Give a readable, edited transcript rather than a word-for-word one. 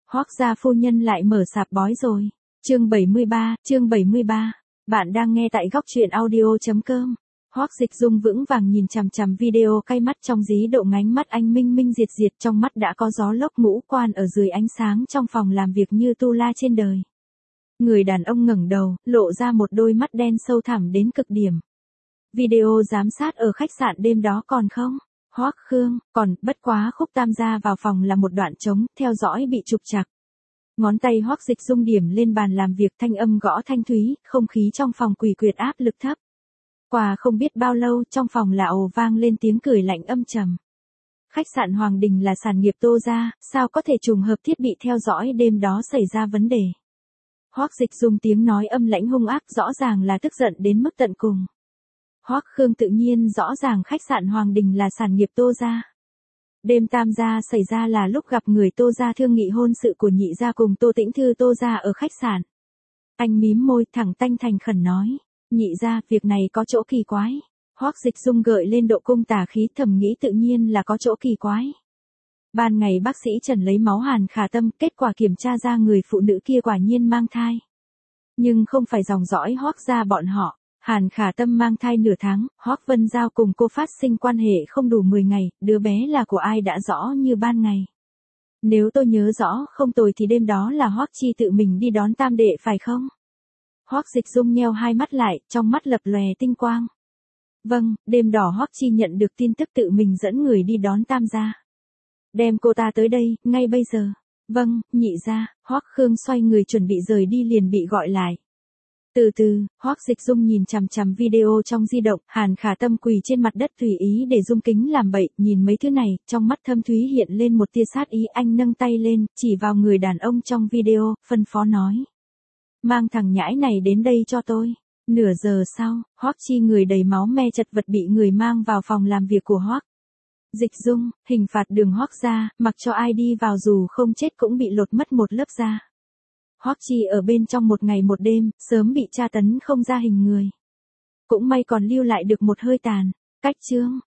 Hoác gia phu nhân lại mở sạp bói rồi. Chương 73. Bạn đang nghe tại góc truyện audio.com. Hoác Dịch Dung vững vàng nhìn chằm chằm video, cay mắt trong dí độ ngánh mắt anh minh minh diệt diệt, trong mắt đã có gió lốc ngũ quan ở dưới ánh sáng trong phòng làm việc như tu la trên đời. Người đàn ông ngẩng đầu, lộ ra một đôi mắt đen sâu thẳm đến cực điểm. Video giám sát ở khách sạn đêm đó còn không? Hoác Khương, còn, bất quá khúc tam gia vào phòng là một đoạn trống, theo dõi bị trục trặc. Ngón tay Hoác Dịch Dung điểm lên bàn làm việc, thanh âm gõ thanh thúy, không khí trong phòng quỷ quyệt áp lực thấp. Qua không biết bao lâu, trong phòng là ồ vang lên tiếng cười lạnh âm trầm. Khách sạn Hoàng Đình là sản nghiệp Tô gia, sao có thể trùng hợp thiết bị theo dõi đêm đó xảy ra vấn đề. Hoác Dịch Dung tiếng nói âm lãnh hung ác, rõ ràng là tức giận đến mức tận cùng. Hoác Khương tự nhiên rõ ràng khách sạn Hoàng Đình là sản nghiệp Tô gia. Đêm tam gia xảy ra là lúc gặp người Tô gia thương nghị hôn sự của nhị gia cùng Tô Tĩnh Thư Tô gia ở khách sạn. Anh mím môi, thẳng tanh thành khẩn nói, nhị gia, việc này có chỗ kỳ quái. Hoác Dịch Dung gợi lên độ cung tà khí, thầm nghĩ tự nhiên là có chỗ kỳ quái. Ban ngày bác sĩ Trần lấy máu Hàn Khả Tâm, kết quả kiểm tra ra người phụ nữ kia quả nhiên mang thai. Nhưng không phải dòng dõi Hoác gia bọn họ. Hàn Khả Tâm mang thai nửa tháng, Hoác Vân Giao cùng cô phát sinh quan hệ không đủ 10 ngày, đứa bé là của ai đã rõ như ban ngày. Nếu tôi nhớ rõ không tồi thì đêm đó là Hoác Chi tự mình đi đón tam đệ phải không? Hoác Dịch Dung nheo hai mắt lại, trong mắt lập lòe tinh quang. Vâng, đêm đó Hoác Chi nhận được tin tức tự mình dẫn người đi đón tam gia. Đem cô ta tới đây, ngay bây giờ. Vâng, nhị gia. Hoác Khương xoay người chuẩn bị rời đi liền bị gọi lại. Từ từ, Hoác Dịch Dung nhìn chằm chằm video trong di động, Hàn Khả Tâm quỳ trên mặt đất tùy ý để Dung kính làm bậy, nhìn mấy thứ này, trong mắt thâm thúy hiện lên một tia sát ý, anh nâng tay lên, chỉ vào người đàn ông trong video, phân phó nói. Mang thằng nhãi này đến đây cho tôi. Nửa giờ sau, Hoác Chi người đầy máu me chật vật bị người mang vào phòng làm việc của Hoác Dịch Dung, hình phạt đường Hoác gia, mặc cho ai đi vào dù không chết cũng bị lột mất một lớp da. Hoác Chi ở bên trong một ngày một đêm, sớm bị tra tấn không ra hình người. Cũng may còn lưu lại được một hơi tàn. Cách chương,